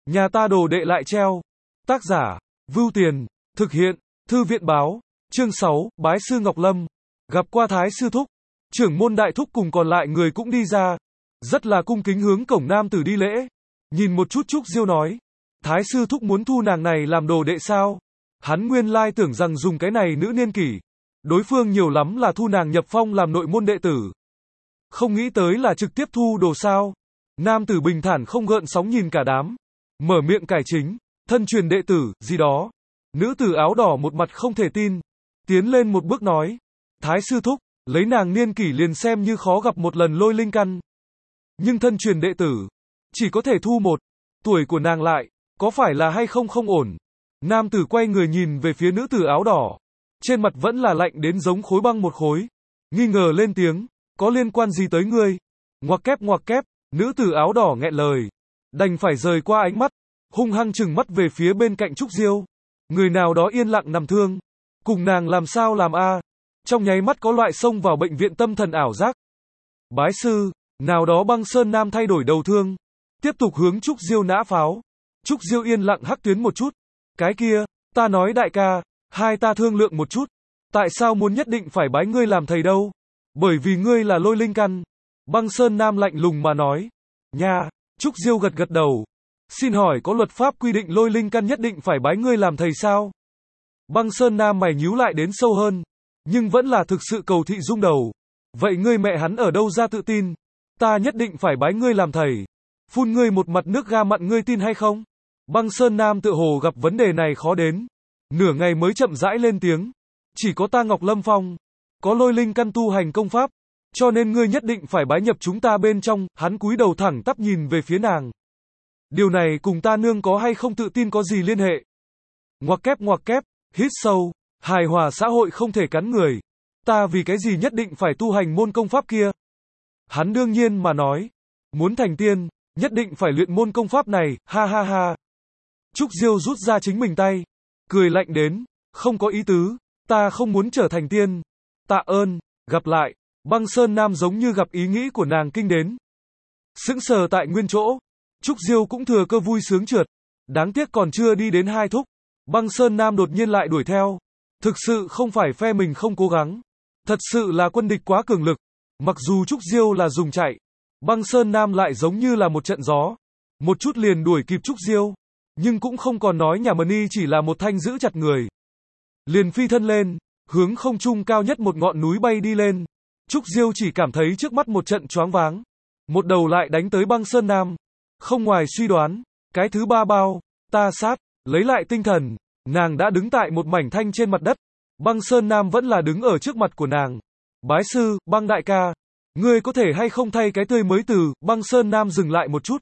Nhà ta đồ đệ lại treo. Tác giả, Vưu Tiền, thực hiện, Thư viện báo, chương 6, bái sư Ngọc Lâm. Gặp qua Thái sư thúc, trưởng môn đại thúc cùng còn lại người cũng đi ra. Rất là cung kính hướng cổng nam tử đi lễ. Nhìn một chút Trúc Diêu nói, Thái sư thúc muốn thu nàng này làm đồ đệ sao? Hắn nguyên lai tưởng rằng dùng cái này nữ niên kỷ. Đối phương nhiều lắm là thu nàng nhập phong làm nội môn đệ tử. Không nghĩ tới là trực tiếp thu đồ sao. Nam tử bình thản không gợn sóng nhìn cả đám. Mở miệng cải chính, thân truyền đệ tử, gì đó. Nữ tử áo đỏ một mặt không thể tin. Tiến lên một bước nói, Thái sư thúc, lấy nàng niên kỷ liền xem như khó gặp một lần lôi linh căn. Nhưng thân truyền đệ tử, chỉ có thể thu một. Tuổi của nàng lại, có phải là hay không không ổn. Nam tử quay người nhìn về phía nữ tử áo đỏ. Trên mặt vẫn là lạnh đến giống khối băng một khối. Nghi ngờ lên tiếng, có liên quan gì tới ngươi? Ngoặc kép, nữ tử áo đỏ nghẹn lời. Đành phải rời qua ánh mắt, hung hăng chừng mắt về phía bên cạnh Trúc Diêu. Người nào đó yên lặng nằm thương. Cùng nàng làm sao làm a? Trong nháy mắt có loại xông vào bệnh viện tâm thần ảo giác. Bái sư, nào đó Băng Sơn Nam thay đổi đầu thương. Tiếp tục hướng Trúc Diêu nã pháo. Trúc Diêu yên lặng hắc tuyến một chút. Cái kia, ta nói đại ca, hai ta thương lượng một chút. Tại sao muốn nhất định phải bái ngươi làm thầy đâu? Bởi vì ngươi là lôi linh căn. Băng Sơn Nam lạnh lùng mà nói. Nha, Trúc Diêu gật gật đầu. Xin hỏi có luật pháp quy định lôi linh căn nhất định phải bái ngươi làm thầy sao? Băng Sơn Nam mày nhíu lại đến sâu hơn. Nhưng vẫn là thực sự cầu thị rung đầu. Vậy ngươi mẹ hắn ở đâu ra tự tin? Ta nhất định phải bái ngươi làm thầy. Phun ngươi một mặt nước ga mặn ngươi tin hay không? Băng Sơn Nam tự hồ gặp vấn đề này khó đến. Nửa ngày mới chậm rãi lên tiếng. Chỉ có ta Ngọc Lâm Phong. Có lôi linh căn tu hành công pháp. Cho nên ngươi nhất định phải bái nhập chúng ta bên trong. Hắn cúi đầu thẳng tắp nhìn về phía nàng. Điều này cùng ta nương có hay không tự tin có gì liên hệ? Ngoặc kép, hít sâu. Hài hòa xã hội không thể cắn người. Ta vì cái gì nhất định phải tu hành môn công pháp kia? Hắn đương nhiên mà nói. Muốn thành tiên, nhất định phải luyện môn công pháp này, ha ha ha. Trúc Diêu rút ra chính mình tay. Cười lạnh đến, không có ý tứ. Ta không muốn trở thành tiên. Tạ ơn, gặp lại. Băng Sơn Nam giống như gặp ý nghĩ của nàng kinh đến. Sững sờ tại nguyên chỗ. Trúc Diêu cũng thừa cơ vui sướng trượt. Đáng tiếc còn chưa đi đến hai thúc. Băng Sơn Nam đột nhiên lại đuổi theo. Thực sự không phải phe mình không cố gắng. Thật sự là quân địch quá cường lực. Mặc dù Trúc Diêu là dùng chạy. Băng Sơn Nam lại giống như là một trận gió. Một chút liền đuổi kịp Trúc Diêu. Nhưng cũng không còn nói nhà Mân Y chỉ là một thanh giữ chặt người. Liền phi thân lên. Hướng không trung cao nhất một ngọn núi bay đi lên. Trúc Diêu chỉ cảm thấy trước mắt một trận choáng váng. Một đầu lại đánh tới Băng Sơn Nam. Không ngoài suy đoán. Cái thứ ba bao. Ta sát. Lấy lại tinh thần. Nàng đã đứng tại một mảnh thanh trên mặt đất. Băng Sơn Nam vẫn là đứng ở trước mặt của nàng. Bái sư, Băng đại ca. Ngươi có thể hay không thay cái tươi mới từ. Băng Sơn Nam dừng lại một chút.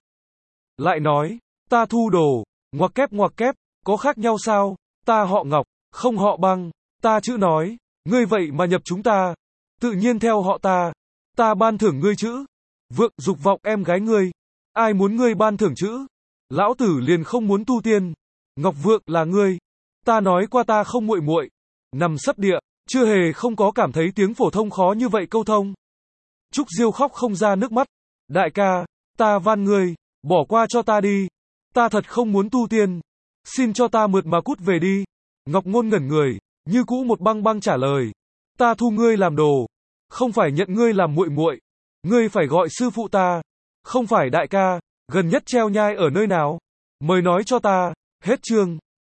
Lại nói. Ta thu đồ. Ngoặc kép. Có khác nhau sao? Ta họ Ngọc. Không họ Băng. Ta chữ nói. Ngươi vậy mà nhập chúng ta. Tự nhiên theo họ ta. Ta ban thưởng ngươi chữ. Vượng dục vọng em gái ngươi. Ai muốn ngươi ban thưởng chữ? Lão tử liền không muốn tu tiên. Ngọc Vượng là ngươi. Ta nói qua ta không muội muội. Nằm sấp địa, chưa hề không có cảm thấy tiếng phổ thông khó như vậy câu thông. Trúc Diêu khóc không ra nước mắt. Đại ca, ta van ngươi, bỏ qua cho ta đi. Ta thật không muốn tu tiên. Xin cho ta mượt mà cút về đi. Ngọc Ngôn ngẩn người, như cũ một băng trả lời. Ta thu ngươi làm đồ. Không phải nhận ngươi làm muội muội. Ngươi phải gọi sư phụ ta. Không phải đại ca, gần nhất treo nhai ở nơi nào? Mời nói cho ta. Hết chương.